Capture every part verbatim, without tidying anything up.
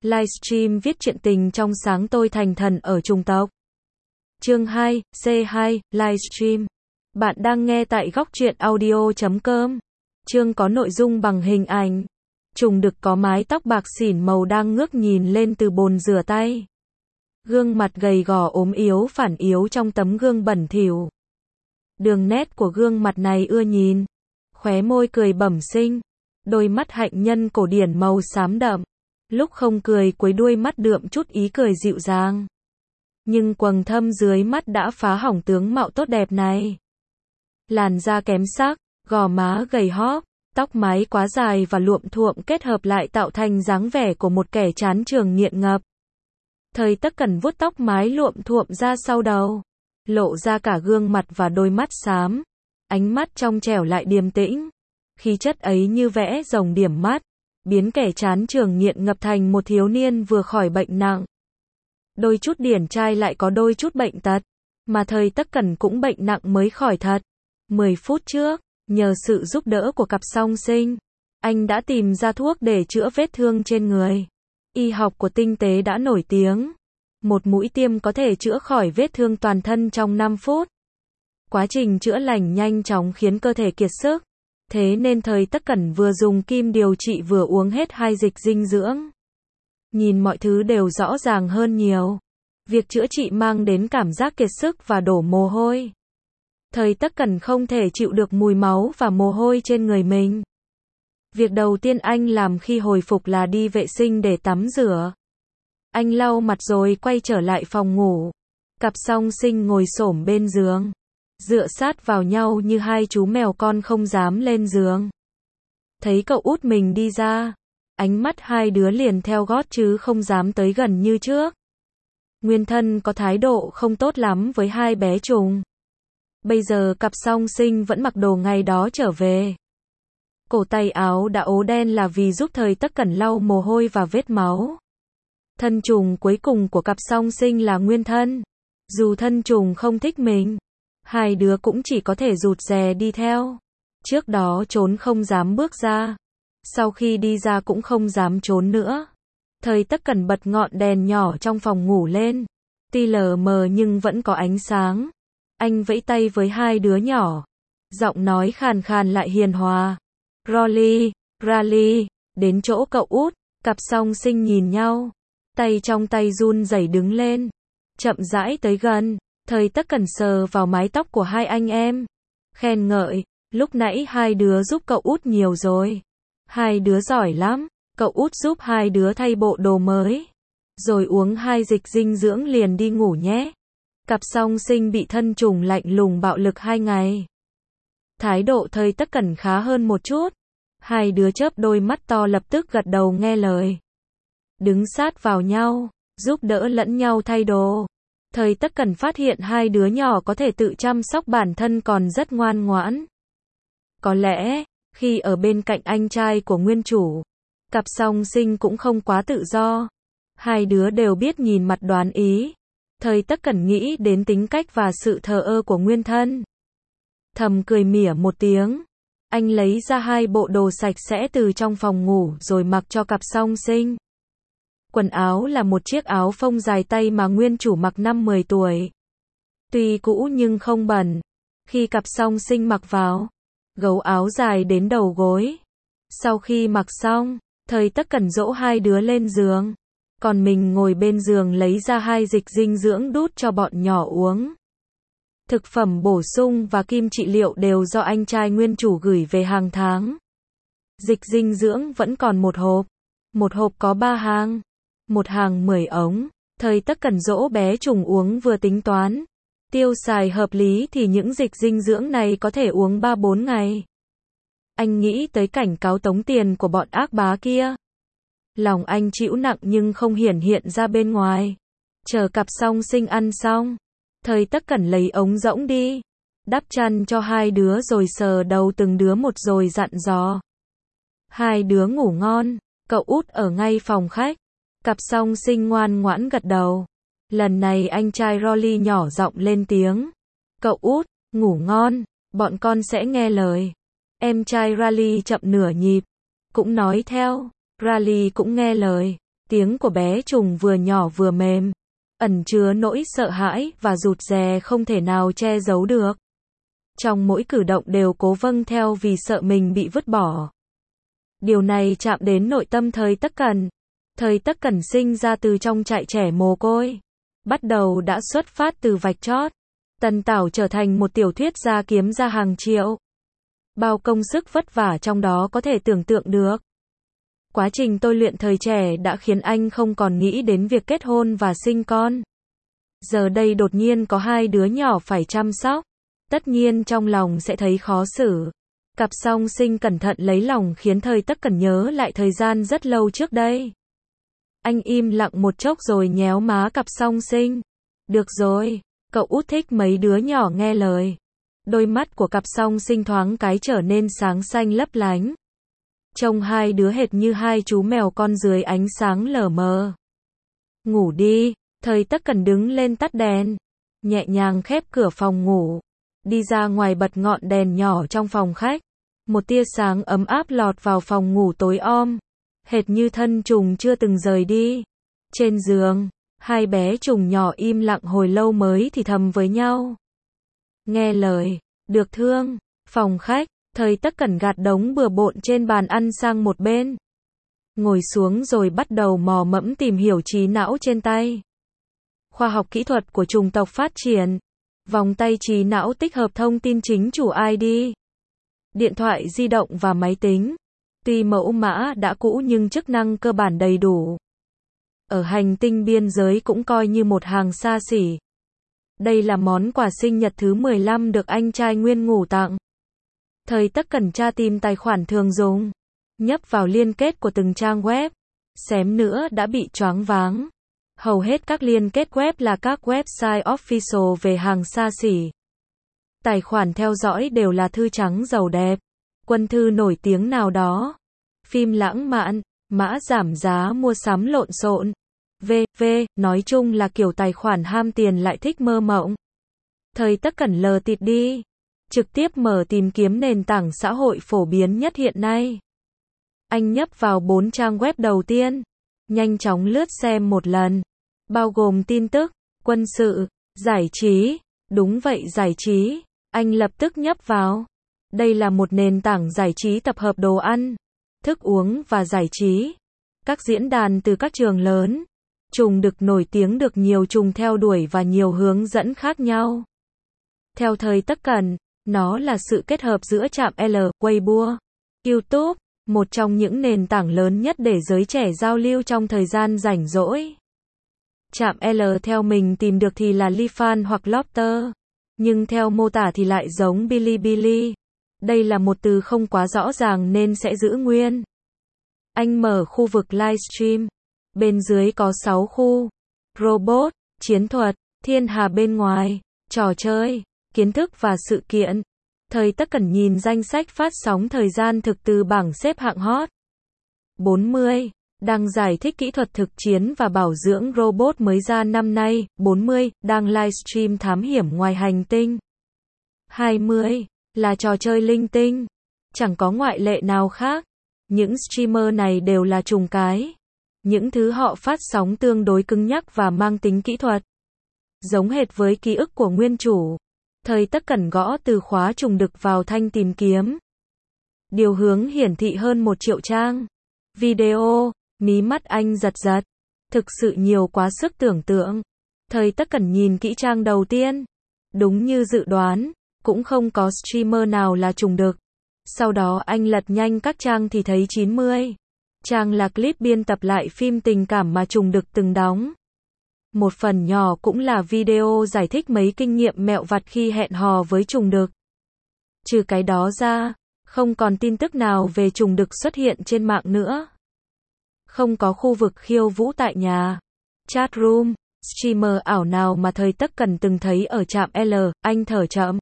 Livestream viết truyện tình trong sáng tôi thành thần ở chủng tộc. Chương hai, C hai, Livestream. Bạn đang nghe tại góc truyện audio chấm com. Chương có nội dung bằng hình ảnh. Trùng Đực có mái tóc bạc xỉn màu đang ngước nhìn lên từ bồn rửa tay. Gương mặt gầy gò ốm yếu phản yếu trong tấm gương bẩn thỉu. Đường nét của gương mặt này ưa nhìn. Khóe môi cười bẩm sinh. Đôi mắt hạnh nhân cổ điển màu xám đậm. Lúc không cười cuối đuôi mắt đượm chút ý cười dịu dàng. Nhưng quầng thâm dưới mắt đã phá hỏng tướng mạo tốt đẹp này. Làn da kém sắc, gò má gầy hóp, tóc mái quá dài và luộm thuộm kết hợp lại tạo thành dáng vẻ của một kẻ chán trường nghiện ngập. Thời Tất Cẩn vuốt tóc mái luộm thuộm ra sau đầu, lộ ra cả gương mặt và đôi mắt xám, ánh mắt trong trẻo lại điềm tĩnh. Khí chất ấy như vẽ rồng điểm mắt, biến kẻ chán trường nghiện ngập thành một thiếu niên vừa khỏi bệnh nặng. Đôi chút điển trai lại có đôi chút bệnh tật, mà Thời Tất Cẩn cũng bệnh nặng mới khỏi thật. mười phút trước, nhờ sự giúp đỡ của cặp song sinh, anh đã tìm ra thuốc để chữa vết thương trên người. Y học của tinh tế đã nổi tiếng. Một mũi tiêm có thể chữa khỏi vết thương toàn thân trong năm phút. Quá trình chữa lành nhanh chóng khiến cơ thể kiệt sức. Thế nên Thời Tất Cẩn vừa dùng kim điều trị vừa uống hết hai dịch dinh dưỡng. Nhìn mọi thứ đều rõ ràng hơn nhiều. Việc chữa trị mang đến cảm giác kiệt sức và đổ mồ hôi. Thời Tất Cẩn không thể chịu được mùi máu và mồ hôi trên người mình. Việc đầu tiên anh làm khi hồi phục là đi vệ sinh để tắm rửa. Anh lau mặt rồi quay trở lại phòng ngủ. Cặp song sinh ngồi xổm bên giường, dựa sát vào nhau như hai chú mèo con không dám lên giường. Thấy cậu út mình đi ra, ánh mắt hai đứa liền theo gót chứ không dám tới gần như trước. Nguyên thân có thái độ không tốt lắm với hai bé Trùng. Bây giờ cặp song sinh vẫn mặc đồ ngày đó trở về. Cổ tay áo đã ố đen là vì giúp Thời Tất Cẩn lau mồ hôi và vết máu. Thân Trùng cuối cùng của cặp song sinh là Nguyên thân. Dù thân Trùng không thích mình, hai đứa cũng chỉ có thể rụt rè đi theo. Trước đó trốn không dám bước ra, sau khi đi ra cũng không dám trốn nữa. Thời Tất Cẩn bật ngọn đèn nhỏ trong phòng ngủ lên. Tuy lờ mờ nhưng vẫn có ánh sáng. Anh vẫy tay với hai đứa nhỏ. Giọng nói khàn khàn lại hiền hòa. Rolly, Rally, đến chỗ cậu út. Cặp song sinh nhìn nhau. Tay trong tay run rẩy đứng lên. Chậm rãi tới gần. Thời Tất Cẩn sờ vào mái tóc của hai anh em. Khen ngợi, lúc nãy hai đứa giúp cậu út nhiều rồi. Hai đứa giỏi lắm. Cậu út giúp hai đứa thay bộ đồ mới. Rồi uống hai dịch dinh dưỡng liền đi ngủ nhé. Cặp song sinh bị thân Trùng lạnh lùng bạo lực hai ngày. Thái độ Thời Tất Cẩn khá hơn một chút. Hai đứa chớp đôi mắt to lập tức gật đầu nghe lời. Đứng sát vào nhau, giúp đỡ lẫn nhau thay đồ. Thời Tất Cẩn phát hiện hai đứa nhỏ có thể tự chăm sóc bản thân còn rất ngoan ngoãn. Có lẽ, khi ở bên cạnh anh trai của nguyên chủ, cặp song sinh cũng không quá tự do. Hai đứa đều biết nhìn mặt đoán ý. Thời Tất Cẩn nghĩ đến tính cách và sự thờ ơ của nguyên thân. Thầm cười mỉa một tiếng. Anh lấy ra hai bộ đồ sạch sẽ từ trong phòng ngủ rồi mặc cho cặp song sinh. Quần áo là một chiếc áo phông dài tay mà nguyên chủ mặc năm mười tuổi. Tuy cũ nhưng không bẩn. Khi cặp song sinh mặc vào, gấu áo dài đến đầu gối. Sau khi mặc xong, Thời Tất Cẩn dỗ hai đứa lên giường. Còn mình ngồi bên giường lấy ra hai dịch dinh dưỡng đút cho bọn nhỏ uống. Thực phẩm bổ sung và kim trị liệu đều do anh trai nguyên chủ gửi về hàng tháng. Dịch dinh dưỡng vẫn còn một hộp. Một hộp có ba hàng. Một hàng mười ống. Thời Tất Cẩn dỗ bé Trùng uống vừa tính toán. Tiêu xài hợp lý thì những dịch dinh dưỡng này có thể uống ba bốn ngày. Anh nghĩ tới cảnh cáo tống tiền của bọn ác bá kia. Lòng anh chịu nặng nhưng không hiển hiện ra bên ngoài. Chờ cặp song sinh ăn xong, Thời Tất Cẩn lấy ống rỗng đi, đắp chăn cho hai đứa rồi sờ đầu từng đứa một rồi dặn dò. Hai đứa ngủ ngon, cậu út ở ngay phòng khách. Cặp song sinh ngoan ngoãn gật đầu. Lần này anh trai Rolly nhỏ giọng lên tiếng. Cậu út, ngủ ngon, bọn con sẽ nghe lời. Em trai Rally chậm nửa nhịp, cũng nói theo. Rally cũng nghe lời. Tiếng của bé trùng vừa nhỏ vừa mềm, ẩn chứa nỗi sợ hãi và rụt rè không thể nào che giấu được. Trong mỗi cử động đều cố vâng theo vì sợ mình bị vứt bỏ. Điều này chạm đến nội tâm Thời Tất Cẩn. Thời Tất Cẩn sinh ra từ trong trại trẻ mồ côi. Bắt đầu đã xuất phát từ vạch chót. Tần Tảo trở thành một tiểu thuyết gia kiếm ra hàng triệu. Bao công sức vất vả trong đó có thể tưởng tượng được. Quá trình tôi luyện thời trẻ đã khiến anh không còn nghĩ đến việc kết hôn và sinh con. Giờ đây đột nhiên có hai đứa nhỏ phải chăm sóc. Tất nhiên trong lòng sẽ thấy khó xử. Cặp song sinh cẩn thận lấy lòng khiến Thời Tất Cẩn nhớ lại thời gian rất lâu trước đây. Anh im lặng một chốc rồi nhéo má cặp song sinh. Được rồi, cậu út thích mấy đứa nhỏ nghe lời. Đôi mắt của cặp song sinh thoáng cái trở nên sáng xanh lấp lánh. Trông hai đứa hệt như hai chú mèo con dưới ánh sáng lờ mờ. Ngủ đi, Thời Tất Cẩn đứng lên tắt đèn. Nhẹ nhàng khép cửa phòng ngủ. Đi ra ngoài bật ngọn đèn nhỏ trong phòng khách. Một tia sáng ấm áp lọt vào phòng ngủ tối om. Hệt như thân trùng chưa từng rời đi. Trên giường, hai bé trùng nhỏ im lặng hồi lâu mới thì thầm với nhau. Nghe lời, được thương. Phòng khách, Thời Tất Cẩn gạt đống bừa bộn trên bàn ăn sang một bên. Ngồi xuống rồi bắt đầu mò mẫm tìm hiểu trí não trên tay. Khoa học kỹ thuật của chủng tộc phát triển. Vòng tay trí não tích hợp thông tin chính chủ i đê. Điện thoại di động và máy tính. Tuy mẫu mã đã cũ nhưng chức năng cơ bản đầy đủ. Ở hành tinh biên giới cũng coi như một hàng xa xỉ. Đây là món quà sinh nhật thứ mười lăm được anh trai Nguyên Ngủ tặng. Thời Tất Cẩn tra tìm tài khoản thường dùng. Nhấp vào liên kết của từng trang web. Xém nữa đã bị choáng váng. Hầu hết các liên kết web là các website official về hàng xa xỉ. Tài khoản theo dõi đều là thư trắng giàu đẹp. Quân thư nổi tiếng nào đó. Phim lãng mạn, mã giảm giá mua sắm lộn xộn. vê vê, nói chung là kiểu tài khoản ham tiền lại thích mơ mộng. Thời Tất Cẩn lờ tịt đi. Trực tiếp mở tìm kiếm nền tảng xã hội phổ biến nhất hiện nay. Anh nhấp vào bốn trang web đầu tiên. Nhanh chóng lướt xem một lần. Bao gồm tin tức, quân sự, giải trí. Đúng vậy, giải trí. Anh lập tức nhấp vào. Đây là một nền tảng giải trí tập hợp đồ ăn, thức uống và giải trí. Các diễn đàn từ các trường lớn, trùng được nổi tiếng được nhiều trùng theo đuổi và nhiều hướng dẫn khác nhau. Theo Thời Tất Cẩn, nó là sự kết hợp giữa Trạm L, Weibo, YouTube, một trong những nền tảng lớn nhất để giới trẻ giao lưu trong thời gian rảnh rỗi. Trạm L theo mình tìm được thì là Lifan hoặc Lofter, nhưng theo mô tả thì lại giống Bilibili. Đây là một từ không quá rõ ràng nên sẽ giữ nguyên. Anh mở khu vực livestream. Bên dưới có sáu khu. Robot, chiến thuật, thiên hà bên ngoài, trò chơi, kiến thức và sự kiện. Thời Tất Cẩn nhìn danh sách phát sóng thời gian thực từ bảng xếp hạng hot. bốn mươi. Đang giải thích kỹ thuật thực chiến và bảo dưỡng robot mới ra năm nay. bốn mươi. Đang livestream thám hiểm ngoài hành tinh. hai mươi. Là trò chơi linh tinh. Chẳng có ngoại lệ nào khác. Những streamer này đều là trùng cái. Những thứ họ phát sóng tương đối cứng nhắc và mang tính kỹ thuật. Giống hệt với ký ức của nguyên chủ. Thời Tất Cẩn gõ từ khóa trùng đực vào thanh tìm kiếm. Điều hướng hiển thị hơn một triệu trang. Video, mí mắt anh giật giật. Thực sự nhiều quá sức tưởng tượng. Thời Tất Cẩn nhìn kỹ trang đầu tiên. Đúng như dự đoán, cũng không có streamer nào là trùng đực. Sau đó anh lật nhanh các trang thì thấy chín mươi. Trang là clip biên tập lại phim tình cảm mà trùng đực từng đóng. Một phần nhỏ cũng là video giải thích mấy kinh nghiệm mẹo vặt khi hẹn hò với trùng đực. Trừ cái đó ra, không còn tin tức nào về trùng đực xuất hiện trên mạng nữa. Không có khu vực khiêu vũ tại nhà, chat room, streamer ảo nào mà Thời Tất Cẩn từng thấy ở Trạm L, anh thở chậm.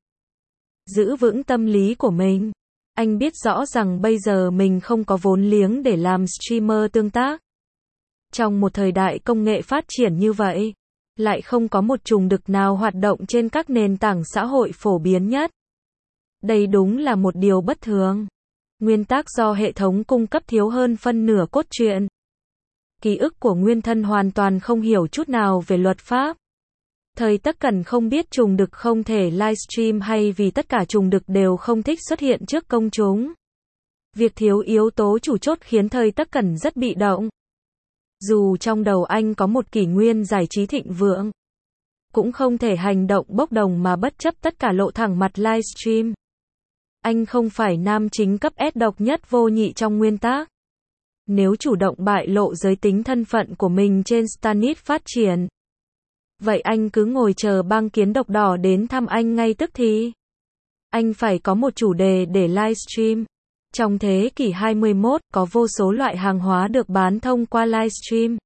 Giữ vững tâm lý của mình. Anh biết rõ rằng bây giờ mình không có vốn liếng để làm streamer tương tác. Trong một thời đại công nghệ phát triển như vậy, lại không có một trùng đực nào hoạt động trên các nền tảng xã hội phổ biến nhất. Đây đúng là một điều bất thường. Nguyên tắc do hệ thống cung cấp thiếu hơn phân nửa cốt truyện. Ký ức của nguyên thân hoàn toàn không hiểu chút nào về luật pháp. Thời Tất Cẩn không biết trùng đực không thể livestream hay vì tất cả trùng đực đều không thích xuất hiện trước công chúng. Việc thiếu yếu tố chủ chốt khiến Thời Tất Cẩn rất bị động. Dù trong đầu anh có một kỷ nguyên giải trí thịnh vượng, cũng không thể hành động bốc đồng mà bất chấp tất cả lộ thẳng mặt livestream. Anh không phải nam chính cấp S độc nhất vô nhị trong nguyên tác. Nếu chủ động bại lộ giới tính thân phận của mình trên Stannis phát triển, vậy anh cứ ngồi chờ bang kiến độc đỏ đến thăm anh ngay tức thì. Anh phải có một chủ đề để livestream. Trong thế kỷ hai mươi mốt, có vô số loại hàng hóa được bán thông qua livestream.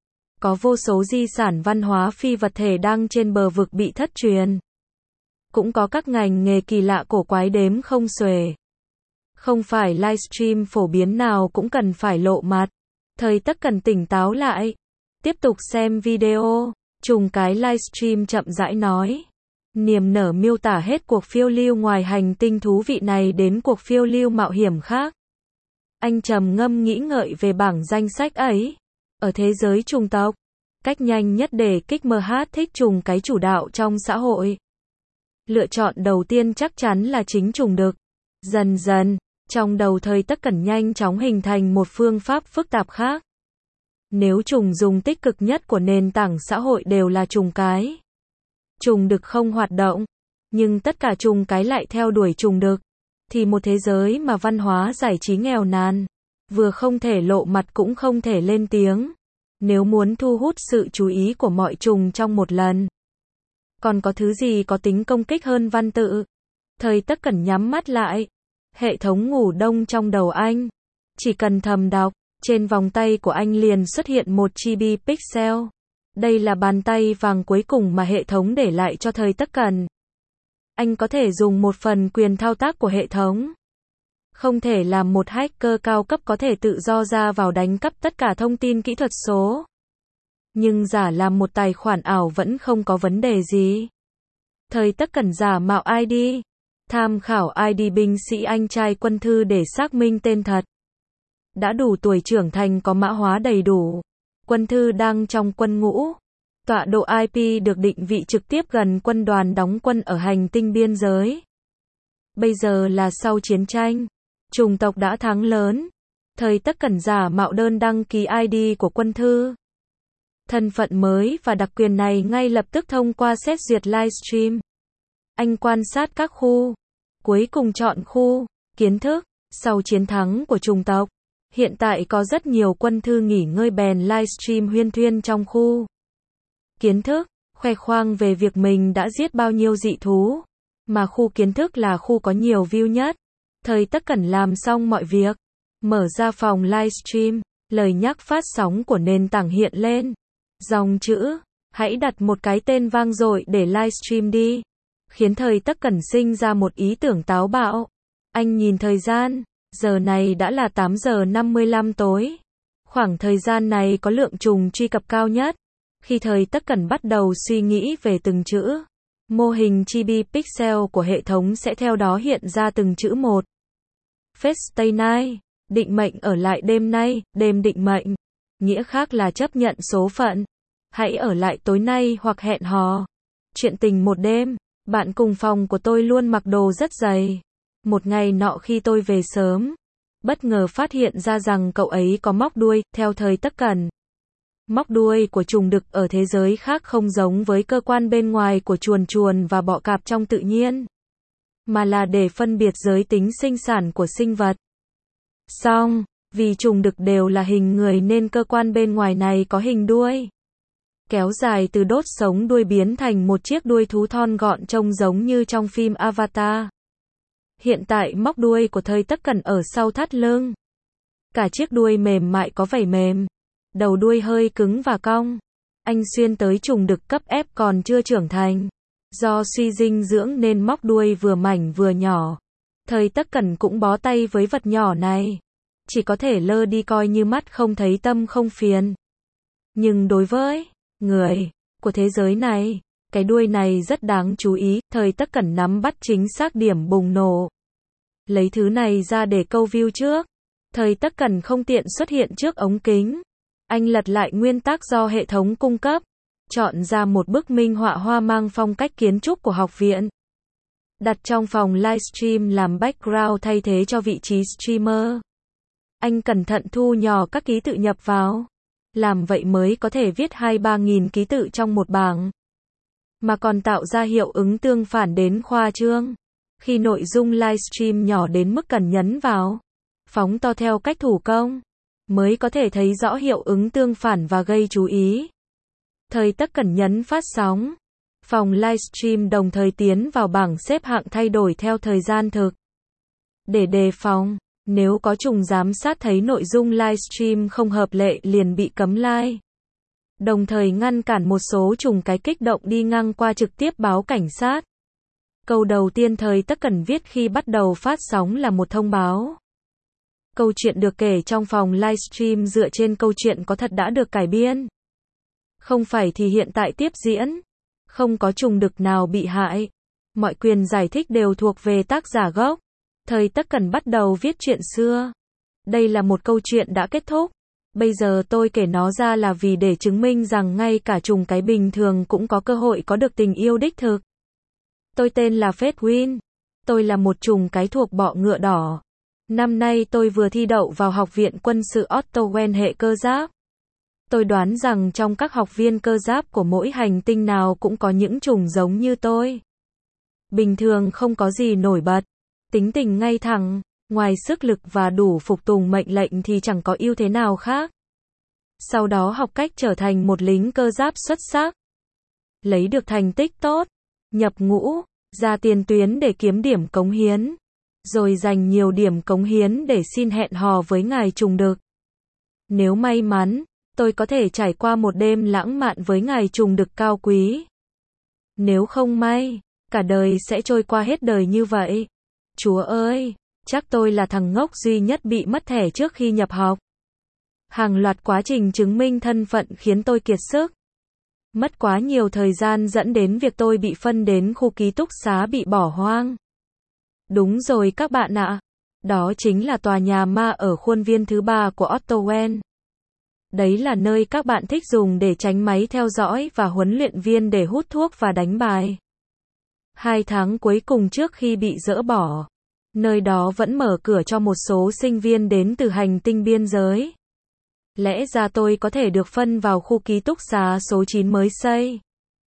Có vô số di sản văn hóa phi vật thể đang trên bờ vực bị thất truyền. Cũng có các ngành nghề kỳ lạ cổ quái đếm không xuể. Không phải livestream phổ biến nào cũng cần phải lộ mặt. Thời Tất Cẩn tỉnh táo lại. Tiếp tục xem video. Trùng cái livestream chậm rãi nói. Niềm nở miêu tả hết cuộc phiêu lưu ngoài hành tinh thú vị này đến cuộc phiêu lưu mạo hiểm khác. Anh trầm ngâm nghĩ ngợi về bảng danh sách ấy. Ở thế giới trùng tộc, cách nhanh nhất để kích mờ hát thích trùng cái chủ đạo trong xã hội. Lựa chọn đầu tiên chắc chắn là chính trùng đực. Dần dần, trong đầu Thời Tất Cẩn nhanh chóng hình thành một phương pháp phức tạp khác. Nếu trùng dùng tích cực nhất của nền tảng xã hội đều là trùng cái, trùng đực không hoạt động, nhưng tất cả trùng cái lại theo đuổi trùng đực, thì một thế giới mà văn hóa giải trí nghèo nàn, vừa không thể lộ mặt cũng không thể lên tiếng. Nếu muốn thu hút sự chú ý của mọi trùng trong một lần, còn có thứ gì có tính công kích hơn văn tự? Thời Tất Cẩn nhắm mắt lại. Hệ thống ngủ đông trong đầu anh. Chỉ cần thầm đọc, trên vòng tay của anh liền xuất hiện một chibi pixel. Đây là bàn tay vàng cuối cùng mà hệ thống để lại cho Thời Tất Cẩn. Anh có thể dùng một phần quyền thao tác của hệ thống. Không thể làm một hacker cao cấp có thể tự do ra vào đánh cắp tất cả thông tin kỹ thuật số. Nhưng giả làm một tài khoản ảo vẫn không có vấn đề gì. Thời Tất Cẩn giả mạo i đê. Tham khảo i đê binh sĩ anh trai Quân Thư để xác minh tên thật. Đã đủ tuổi trưởng thành có mã hóa đầy đủ. Quân Thư đang trong quân ngũ. Tọa độ i pê được định vị trực tiếp gần quân đoàn đóng quân ở hành tinh biên giới. Bây giờ là sau chiến tranh. Chủng tộc đã thắng lớn. Thời Tất Cẩn giả mạo đơn đăng ký i đê của Quân Thư. Thân phận mới và đặc quyền này ngay lập tức thông qua xét duyệt livestream. Anh quan sát các khu. Cuối cùng chọn khu kiến thức. Sau chiến thắng của chủng tộc, hiện tại có rất nhiều Quân Thư nghỉ ngơi bèn livestream huyên thuyên trong khu kiến thức, khoe khoang về việc mình đã giết bao nhiêu dị thú. Mà khu kiến thức là khu có nhiều view nhất. Thời Tất Cẩn làm xong mọi việc. Mở ra phòng livestream, lời nhắc phát sóng của nền tảng hiện lên. Dòng chữ, hãy đặt một cái tên vang dội để livestream đi. Khiến Thời Tất Cẩn sinh ra một ý tưởng táo bạo. Anh nhìn thời gian, giờ này đã là tám giờ năm mươi lăm tối. Khoảng thời gian này có lượng trùng truy cập cao nhất. Khi Thời Tất Cẩn bắt đầu suy nghĩ về từng chữ, mô hình chibi pixel của hệ thống sẽ theo đó hiện ra từng chữ một. Fate stay night, định mệnh ở lại đêm nay, đêm định mệnh. Nghĩa khác là chấp nhận số phận. Hãy ở lại tối nay hoặc hẹn hò. Chuyện tình một đêm, bạn cùng phòng của tôi luôn mặc đồ rất dày. Một ngày nọ khi tôi về sớm, bất ngờ phát hiện ra rằng cậu ấy có móc đuôi, theo Thời Tất Cẩn. Móc đuôi của trùng đực ở thế giới khác không giống với cơ quan bên ngoài của chuồn chuồn và bọ cạp trong tự nhiên, mà là để phân biệt giới tính sinh sản của sinh vật. Song, vì trùng đực đều là hình người nên cơ quan bên ngoài này có hình đuôi kéo dài từ đốt sống đuôi biến thành một chiếc đuôi thú thon gọn trông giống như trong phim Avatar. Hiện tại móc đuôi của Thời Tất Cẩn ở sau thắt lưng. Cả chiếc đuôi mềm mại có vảy mềm. Đầu đuôi hơi cứng và cong. Anh xuyên tới trùng đực cấp F còn chưa trưởng thành. Do suy dinh dưỡng nên móc đuôi vừa mảnh vừa nhỏ. Thời Tất Cẩn cũng bó tay với vật nhỏ này. Chỉ có thể lơ đi coi như mắt không thấy tâm không phiền. Nhưng đối với người của thế giới này, cái đuôi này rất đáng chú ý. Thời Tất Cẩn nắm bắt chính xác điểm bùng nổ. Lấy thứ này ra để câu view trước. Thời Tất Cẩn không tiện xuất hiện trước ống kính. Anh lật lại nguyên tắc do hệ thống cung cấp, chọn ra một bức minh họa hoa mang phong cách kiến trúc của học viện. Đặt trong phòng livestream làm background thay thế cho vị trí streamer. Anh cẩn thận thu nhỏ các ký tự nhập vào. Làm vậy mới có thể viết hai ba nghìn ký tự trong một bảng. Mà còn tạo ra hiệu ứng tương phản đến khoa trương. Khi nội dung livestream nhỏ đến mức cần nhấn vào, phóng to theo cách thủ công, mới có thể thấy rõ hiệu ứng tương phản và gây chú ý. Thời tất cần nhấn phát sóng. Phòng livestream đồng thời tiến vào bảng xếp hạng thay đổi theo thời gian thực. Để đề phòng, nếu có trùng giám sát thấy nội dung livestream không hợp lệ liền bị cấm like. Đồng thời ngăn cản một số trùng cái kích động đi ngang qua trực tiếp báo cảnh sát. Câu đầu tiên thời tất cần viết khi bắt đầu phát sóng là một thông báo. Câu chuyện được kể trong phòng livestream dựa trên câu chuyện có thật đã được cải biên. Không phải thì hiện tại tiếp diễn. Không có trùng đực nào bị hại. Mọi quyền giải thích đều thuộc về tác giả gốc. Thời tất cần bắt đầu viết chuyện xưa. Đây là một câu chuyện đã kết thúc. Bây giờ tôi kể nó ra là vì để chứng minh rằng ngay cả trùng cái bình thường cũng có cơ hội có được tình yêu đích thực. Tôi tên là Fedwin. Tôi là một trùng cái thuộc bọ ngựa đỏ. Năm nay tôi vừa thi đậu vào Học viện Quân sự Otto Wen hệ cơ giáp. Tôi đoán rằng trong các học viên cơ giáp của mỗi hành tinh nào cũng có những trùng giống như tôi. Bình thường không có gì nổi bật. Tính tình ngay thẳng, ngoài sức lực và đủ phục tùng mệnh lệnh thì chẳng có ưu thế nào khác. Sau đó học cách trở thành một lính cơ giáp xuất sắc. Lấy được thành tích tốt, nhập ngũ, ra tiền tuyến để kiếm điểm cống hiến. Rồi dành nhiều điểm cống hiến để xin hẹn hò với ngài trùng đực. Nếu may mắn, tôi có thể trải qua một đêm lãng mạn với ngài trùng đực cao quý. Nếu không may, cả đời sẽ trôi qua hết đời như vậy. Chúa ơi, chắc tôi là thằng ngốc duy nhất bị mất thẻ trước khi nhập học. Hàng loạt quá trình chứng minh thân phận khiến tôi kiệt sức. Mất quá nhiều thời gian dẫn đến việc tôi bị phân đến khu ký túc xá bị bỏ hoang. Đúng rồi các bạn ạ. Đó chính là tòa nhà ma ở khuôn viên thứ ba của Otto Wen. Đấy là nơi các bạn thích dùng để tránh máy theo dõi và huấn luyện viên để hút thuốc và đánh bài. Hai tháng cuối cùng trước khi bị dỡ bỏ, nơi đó vẫn mở cửa cho một số sinh viên đến từ hành tinh biên giới. Lẽ ra tôi có thể được phân vào khu ký túc xá số chín mới xây.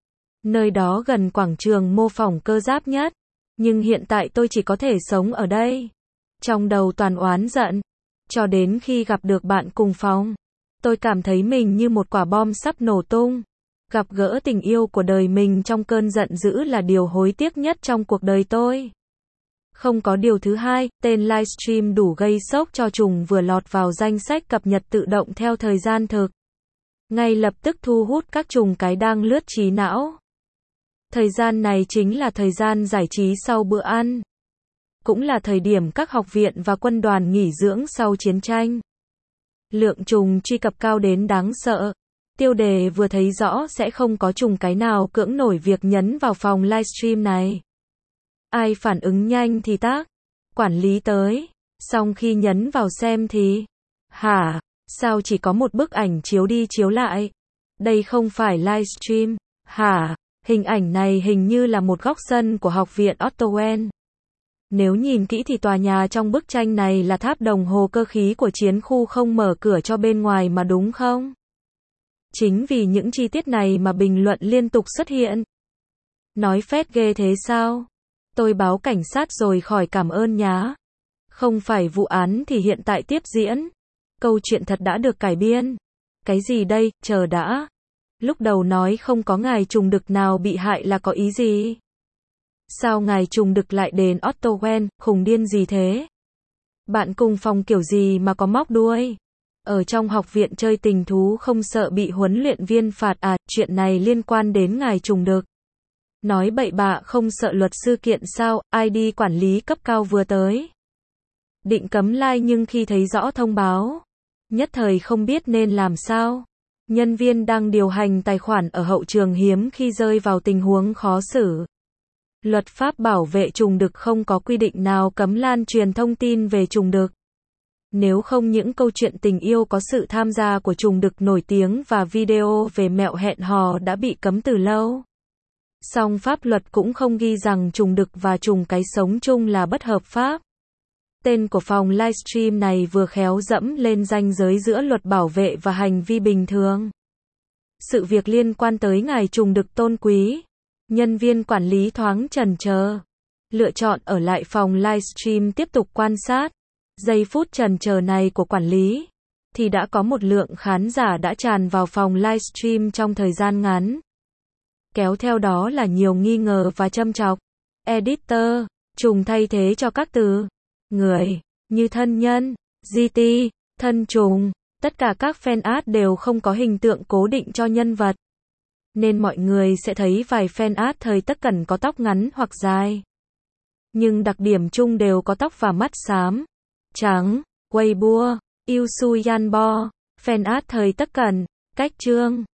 Nơi đó gần quảng trường mô phỏng cơ giáp nhất. Nhưng hiện tại tôi chỉ có thể sống ở đây. Trong đầu toàn oán giận. Cho đến khi gặp được bạn cùng phòng. Tôi cảm thấy mình như một quả bom sắp nổ tung. Gặp gỡ tình yêu của đời mình trong cơn giận dữ là điều hối tiếc nhất trong cuộc đời tôi. Không có điều thứ hai, tên livestream đủ gây sốc cho trùng vừa lọt vào danh sách cập nhật tự động theo thời gian thực. Ngay lập tức thu hút các trùng cái đang lướt trí não. Thời gian này chính là thời gian giải trí sau bữa ăn. Cũng là thời điểm các học viện và quân đoàn nghỉ dưỡng sau chiến tranh. Lượng trùng truy cập cao đến đáng sợ. Tiêu đề vừa thấy rõ sẽ không có trùng cái nào cưỡng nổi việc nhấn vào phòng livestream này. Ai phản ứng nhanh thì tác. Quản lý tới. Xong khi nhấn vào xem thì. Hả? Sao chỉ có một bức ảnh chiếu đi chiếu lại? Đây không phải livestream. Hả? Hình ảnh này hình như là một góc sân của học viện Otto Wen. Nếu nhìn kỹ thì tòa nhà trong bức tranh này là tháp đồng hồ cơ khí của chiến khu không mở cửa cho bên ngoài mà đúng không? Chính vì những chi tiết này mà bình luận liên tục xuất hiện. Nói phét ghê thế sao? Tôi báo cảnh sát rồi khỏi cảm ơn nhá. Không phải vụ án thì hiện tại tiếp diễn. Câu chuyện thật đã được cải biên. Cái gì đây, chờ đã. Lúc đầu nói không có ngài trùng đực nào bị hại là có ý gì? Sao ngài trùng đực lại đến Otto Wen, khùng điên gì thế? Bạn cùng phòng kiểu gì mà có móc đuôi? Ở trong học viện chơi tình thú không sợ bị huấn luyện viên phạt à, chuyện này liên quan đến ngài trùng đực. Nói bậy bạ không sợ luật sư kiện sao, i đê quản lý cấp cao vừa tới. Định cấm like nhưng khi thấy rõ thông báo, nhất thời không biết nên làm sao. Nhân viên đang điều hành tài khoản ở hậu trường hiếm khi rơi vào tình huống khó xử. Luật pháp bảo vệ trùng đực không có quy định nào cấm lan truyền thông tin về trùng đực. Nếu không những câu chuyện tình yêu có sự tham gia của trùng đực nổi tiếng và video về mẹo hẹn hò đã bị cấm từ lâu. Song pháp luật cũng không ghi rằng trùng đực và trùng cái sống chung là bất hợp pháp. Tên của phòng livestream này vừa khéo dẫm lên ranh giới giữa luật bảo vệ và hành vi bình thường. Sự việc liên quan tới ngài trùng đực tôn quý. Nhân viên quản lý thoáng chần chờ, lựa chọn ở lại phòng livestream tiếp tục quan sát. Giây phút chần chờ này của quản lý, thì đã có một lượng khán giả đã tràn vào phòng livestream trong thời gian ngắn. Kéo theo đó là nhiều nghi ngờ và châm chọc. Editor, trùng thay thế cho các từ người, như thân nhân, giê tê, thân trùng. Tất cả các fan art đều không có hình tượng cố định cho nhân vật. Nên mọi người sẽ thấy vài fan art thời Tất Cẩn có tóc ngắn hoặc dài. Nhưng đặc điểm chung đều có tóc và mắt xám, trắng. Weibo, Yêu Su Yan Bo, fan art thời Tất Cẩn, cách chương.